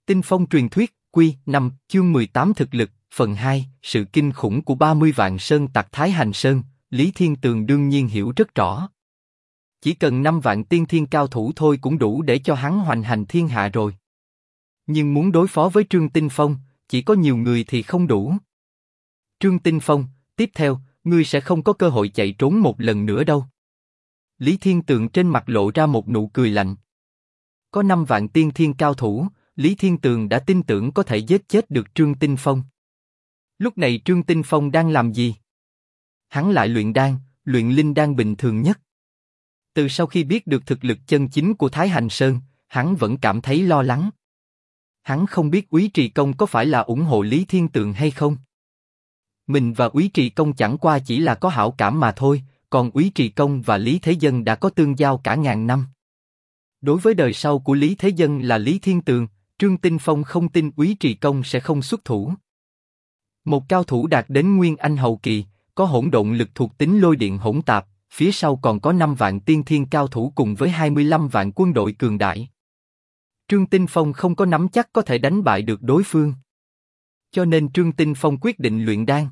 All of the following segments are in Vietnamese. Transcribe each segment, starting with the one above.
Tinh Phong truyền thuyết, Quy 5, chương 18 thực lực, phần 2, sự kinh khủng của 30 vạn sơn tặc Thái Hành Sơn, Lý Thiên Tường đương nhiên hiểu rất rõ. Chỉ cần 5 vạn tiên thiên cao thủ thôi cũng đủ để cho hắn hoành hành thiên hạ rồi. Nhưng muốn đối phó với Trương Tinh Phong, chỉ có nhiều người thì không đủ. Trương Tinh Phong, tiếp theo, ngươi sẽ không có cơ hội chạy trốn một lần nữa đâu. Lý Thiên Tường trên mặt lộ ra một nụ cười lạnh. Có 5 vạn tiên thiên cao thủ, Lý Thiên Tường đã tin tưởng có thể giết chết được Trương Tinh Phong. Lúc này Trương Tinh Phong đang làm gì? Hắn lại luyện đan, luyện linh đan bình thường nhất. Từ sau khi biết được thực lực chân chính của Thái Hành Sơn, hắn vẫn cảm thấy lo lắng. Hắn không biết Úy Trì Công có phải là ủng hộ Lý Thiên Tường hay không. Mình và Úy Trì Công chẳng qua chỉ là có hảo cảm mà thôi, còn Úy Trì Công và Lý Thế Dân đã có tương giao cả ngàn năm. Đối với đời sau của Lý Thế Dân là Lý Thiên Tường, Trương Tinh Phong không tin Úy Trì Công sẽ không xuất thủ. Một cao thủ đạt đến Nguyên Anh hậu kỳ, có hỗn độn lực thuộc tính lôi điện hỗn tạp, phía sau còn có 5 vạn tiên thiên cao thủ cùng với 25 vạn quân đội cường đại. Trương Tinh Phong không có nắm chắc có thể đánh bại được đối phương. Cho nên Trương Tinh Phong quyết định luyện đan.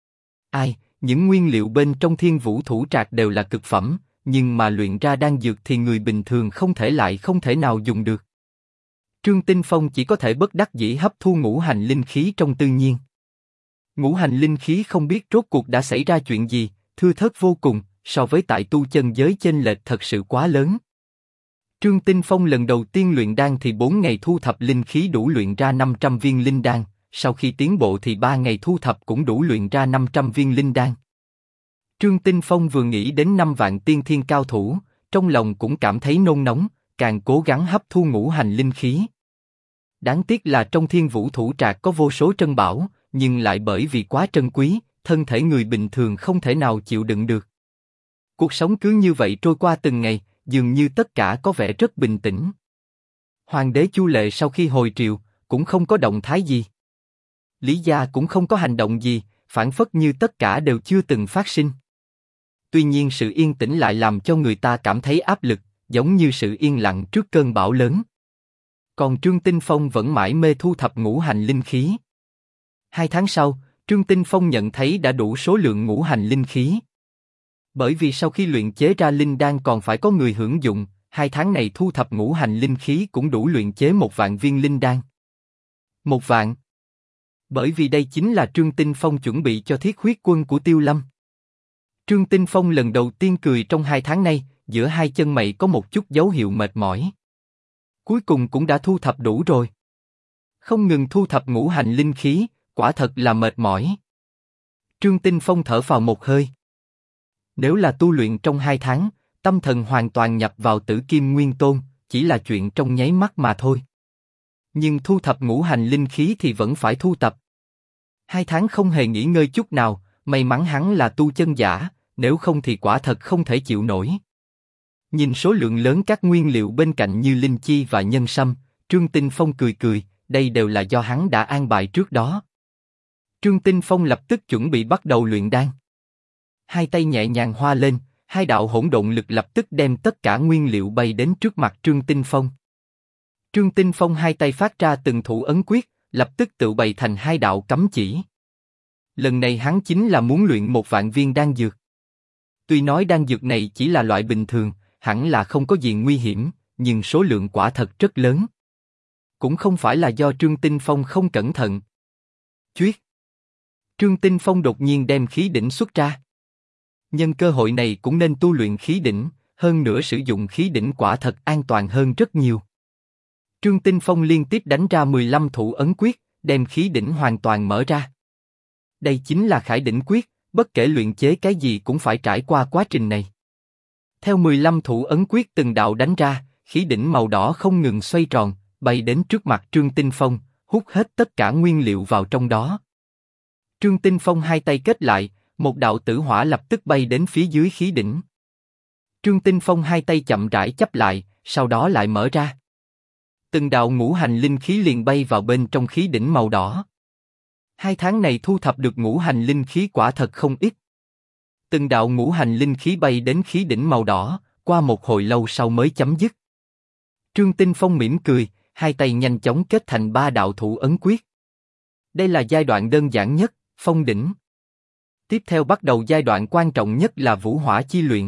Những nguyên liệu bên trong Thiên Vũ Thủ Trạc đều là cực phẩm, nhưng mà luyện ra đan dược thì người bình thường không thể nào dùng được. Trương Tinh Phong chỉ có thể bất đắc dĩ hấp thu ngũ hành linh khí trong tự nhiên. Ngũ hành linh khí không biết rốt cuộc đã xảy ra chuyện gì, thưa thớt vô cùng, so với tại tu chân giới chênh lệch thật sự quá lớn. Trương Tinh Phong lần đầu tiên luyện đan thì 4 ngày thu thập linh khí đủ luyện ra 500 viên linh đan, sau khi tiến bộ thì 3 ngày thu thập cũng đủ luyện ra 500 viên linh đan. Trương Tinh Phong vừa nghĩ đến 5 vạn tiên thiên cao thủ, trong lòng cũng cảm thấy nôn nóng, càng cố gắng hấp thu ngũ hành linh khí. Đáng tiếc là trong Thiên Vũ Thủ Trạc có vô số trân bảo, nhưng lại bởi vì quá trân quý, thân thể người bình thường không thể nào chịu đựng được. Cuộc sống cứ như vậy trôi qua từng ngày, dường như tất cả có vẻ rất bình tĩnh. Hoàng đế Chu Lệ sau khi hồi triều, cũng không có động thái gì. Lý gia cũng không có hành động gì, phảng phất như tất cả đều chưa từng phát sinh. Tuy nhiên sự yên tĩnh lại làm cho người ta cảm thấy áp lực, giống như sự yên lặng trước cơn bão lớn. Còn Trương Tinh Phong vẫn mải mê thu thập ngũ hành linh khí. 2 tháng sau, Trương Tinh Phong nhận thấy đã đủ số lượng ngũ hành linh khí. Bởi vì sau khi luyện chế ra linh đan còn phải có người hưởng dụng, 2 tháng này thu thập ngũ hành linh khí cũng đủ luyện chế 1 vạn viên linh đan. 1 vạn. Bởi vì đây chính là Trương Tinh Phong chuẩn bị cho thiết huyết quân của Tiêu Lâm. Trương Tinh Phong lần đầu tiên cười trong 2 tháng nay, giữa hai chân mày có một chút dấu hiệu mệt mỏi. Cuối cùng cũng đã thu thập đủ rồi. Không ngừng thu thập ngũ hành linh khí, quả thật là mệt mỏi. Trương Tinh Phong thở phào một hơi. Nếu là tu luyện trong 2 tháng, tâm thần hoàn toàn nhập vào Tử Kim Nguyên Tôn, chỉ là chuyện trong nháy mắt mà thôi. Nhưng thu thập ngũ hành linh khí thì vẫn phải thu tập. 2 tháng không hề nghỉ ngơi chút nào, may mắn hắn là tu chân giả, nếu không thì quả thật không thể chịu nổi. Nhìn số lượng lớn các nguyên liệu bên cạnh như linh chi và nhân sâm, Trương Tinh Phong cười, đây đều là do hắn đã an bài trước đó. Trương Tinh Phong lập tức chuẩn bị bắt đầu luyện đan. Hai tay nhẹ nhàng hoa lên, 2 đạo hỗn độn lực lập tức đem tất cả nguyên liệu bay đến trước mặt Trương Tinh Phong. Trương Tinh Phong 2 tay phát ra từng thủ ấn quyết, lập tức tự bày thành 2 đạo cấm chỉ. Lần này hắn chính là muốn luyện 1 vạn viên đan dược. Tuy nói đan dược này chỉ là loại bình thường, hẳn là không có gì nguy hiểm, nhưng số lượng quả thật rất lớn. Cũng không phải là do Trương Tinh Phong không cẩn thận. Chuyết. Trương Tinh Phong đột nhiên đem khí đỉnh xuất ra. Nhân cơ hội này cũng nên tu luyện khí đỉnh, hơn nữa sử dụng khí đỉnh quả thật an toàn hơn rất nhiều. Trương Tinh Phong liên tiếp đánh ra 15 thủ ấn quyết, đem khí đỉnh hoàn toàn mở ra. Đây chính là Khải Đỉnh Quyết, bất kể luyện chế cái gì cũng phải trải qua quá trình này. Theo 15 thủ ấn quyết từng đạo đánh ra, khí đỉnh màu đỏ không ngừng xoay tròn, bay đến trước mặt Trương Tinh Phong, hút hết tất cả nguyên liệu vào trong đó. Trương Tinh Phong 2 tay kết lại, một đạo tử hỏa lập tức bay đến phía dưới khí đỉnh. Trương Tinh Phong 2 tay chậm rãi chắp lại, sau đó lại mở ra. Từng đạo ngũ hành linh khí liền bay vào bên trong khí đỉnh màu đỏ. 2 tháng này thu thập được ngũ hành linh khí quả thật không ít. Từng đạo ngũ hành linh khí bay đến khí đỉnh màu đỏ, qua một hồi lâu sau mới chấm dứt. Trương Tinh Phong mỉm cười, hai tay nhanh chóng kết thành 3 đạo thủ ấn quyết. Đây là giai đoạn đơn giản nhất, phong đỉnh. Tiếp theo bắt đầu giai đoạn quan trọng nhất là vũ hỏa chi luyện.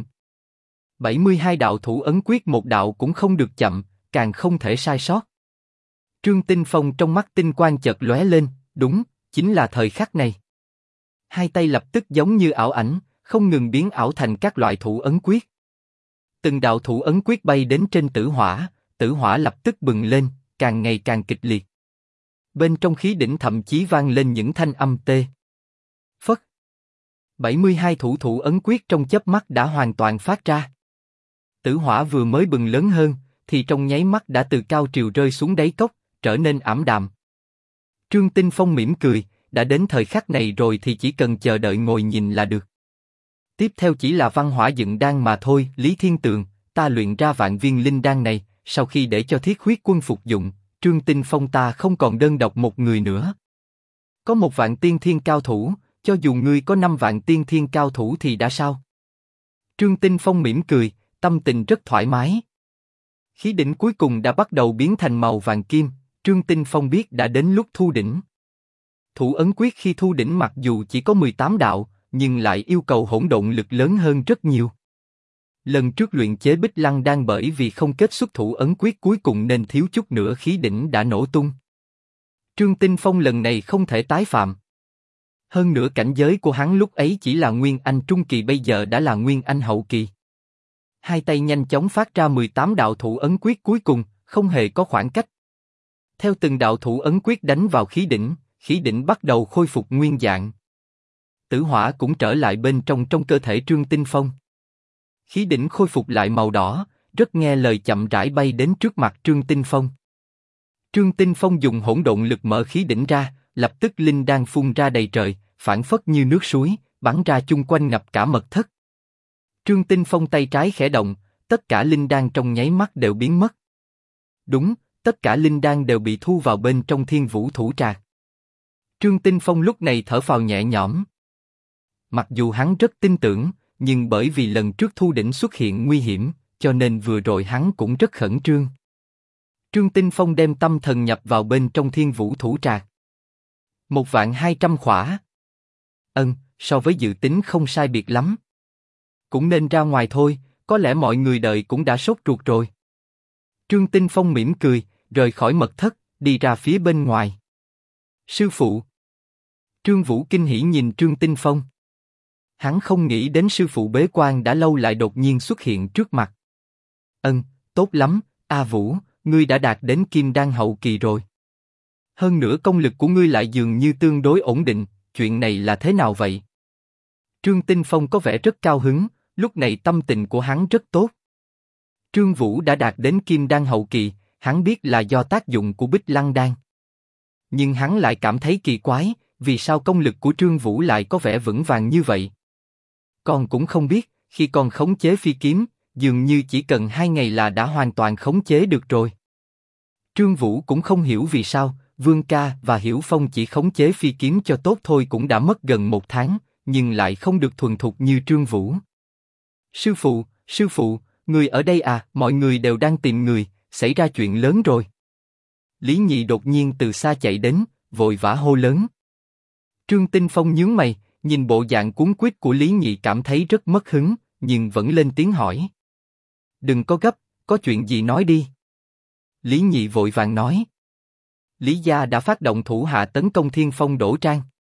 72 đạo thủ ấn quyết một đạo cũng không được chậm, càng không thể sai sót. Trương Tinh Phong trong mắt tinh quang chợt lóe lên, đúng, chính là thời khắc này. Hai tay lập tức giống như ảo ảnh, không ngừng biến ảo thành các loại thủ ấn quyết. Từng đạo thủ ấn quyết bay đến trên tử hỏa lập tức bừng lên, càng ngày càng kịch liệt. Bên trong khí đỉnh thậm chí vang lên những thanh âm tê. Phất. 72 thủ ấn quyết trong chớp mắt đã hoàn toàn phát ra. Tử hỏa vừa mới bừng lớn hơn, thì trong nháy mắt đã từ cao triều rơi xuống đáy cốc, trở nên ảm đạm. Trương Tinh Phong mỉm cười, đã đến thời khắc này rồi thì chỉ cần chờ đợi ngồi nhìn là được. Tiếp theo chỉ là văn hỏa dựng đan mà thôi. Lý Thiên Tường, ta luyện ra vạn viên linh đan này, sau khi để cho Thiết Huyết Quân phục dụng, Trương Tinh Phong ta không còn đơn độc một người nữa. Có 1 vạn tiên thiên cao thủ, cho dù ngươi có 5 vạn tiên thiên cao thủ thì đã sao? Trương Tinh Phong mỉm cười, tâm tình rất thoải mái. Khí đỉnh cuối cùng đã bắt đầu biến thành màu vàng kim, Trương Tinh Phong biết đã đến lúc thu đỉnh. Thủ ấn quyết khi thu đỉnh mặc dù chỉ có 18 đạo, nhưng lại yêu cầu hỗn độn lực lớn hơn rất nhiều. Lần trước luyện chế Bích Lăng Đan bởi vì không kết xuất thủ ấn quyết cuối cùng nên thiếu chút nữa khí đỉnh đã nổ tung. Trương Tinh Phong lần này không thể tái phạm. Hơn nữa cảnh giới của hắn lúc ấy chỉ là Nguyên Anh Trung Kỳ, bây giờ đã là Nguyên Anh Hậu Kỳ. Hai tay nhanh chóng phát ra 18 đạo thủ ấn quyết cuối cùng, không hề có khoảng cách. Theo từng đạo thủ ấn quyết đánh vào khí đỉnh bắt đầu khôi phục nguyên dạng. Tử hỏa cũng trở lại bên trong cơ thể Trương Tinh Phong. Khí đỉnh khôi phục lại màu đỏ, rất nghe lời chậm rãi bay đến trước mặt Trương Tinh Phong. Trương Tinh Phong dùng hỗn độn lực mở khí đỉnh ra, lập tức linh đan phun ra đầy trời, phảng phất như nước suối, bắn ra chung quanh ngập cả mật thất. Trương Tinh Phong tay trái khẽ động, tất cả linh đan trong nháy mắt đều biến mất. Đúng, tất cả linh đan đều bị thu vào bên trong Thiên Vũ Thủ Trạc. Trương Tinh Phong lúc này thở phào nhẹ nhõm. Mặc dù hắn rất tin tưởng, nhưng bởi vì lần trước thu đỉnh xuất hiện nguy hiểm, cho nên vừa rồi hắn cũng rất khẩn trương. Trương Tinh Phong đem tâm thần nhập vào bên trong Thiên Vũ Thủ Trạc. 1.200.000 khỏa. So với dự tính không sai biệt lắm. Cũng nên ra ngoài thôi, có lẽ mọi người đợi cũng đã sốt ruột rồi. Trương Tinh Phong mỉm cười, rời khỏi mật thất, đi ra phía bên ngoài. Sư phụ. Trương Vũ kinh hỉ nhìn Trương Tinh Phong. Hắn không nghĩ đến sư phụ bế quan đã lâu lại đột nhiên xuất hiện trước mặt. Tốt lắm, A Vũ, ngươi đã đạt đến Kim Đan Hậu Kỳ rồi. Hơn nữa công lực của ngươi lại dường như tương đối ổn định, chuyện này là thế nào vậy? Trương Tinh Phong có vẻ rất cao hứng, lúc này tâm tình của hắn rất tốt. Trương Vũ đã đạt đến Kim Đan Hậu Kỳ, hắn biết là do tác dụng của Bích Lăng Đan. Nhưng hắn lại cảm thấy kỳ quái, vì sao công lực của Trương Vũ lại có vẻ vững vàng như vậy? Con cũng không biết, khi con khống chế phi kiếm, dường như chỉ cần 2 ngày là đã hoàn toàn khống chế được rồi. Trương Vũ cũng không hiểu vì sao, Vương Ca và Hiểu Phong chỉ khống chế phi kiếm cho tốt thôi cũng đã mất gần 1 tháng, nhưng lại không được thuần thục như Trương Vũ. Sư phụ, người ở đây à? Mọi người đều đang tìm người, xảy ra chuyện lớn rồi. Lý Nhị đột nhiên từ xa chạy đến, vội vã hô lớn. Trương Tinh Phong nhướng mày, nhìn bộ dạng cuống quýt của Lý Nhị cảm thấy rất mất hứng, nhưng vẫn lên tiếng hỏi. Đừng có gấp, có chuyện gì nói đi. Lý Nhị vội vàng nói. Lý gia đã phát động thủ hạ tấn công Thiên Phong Đỗ Trang.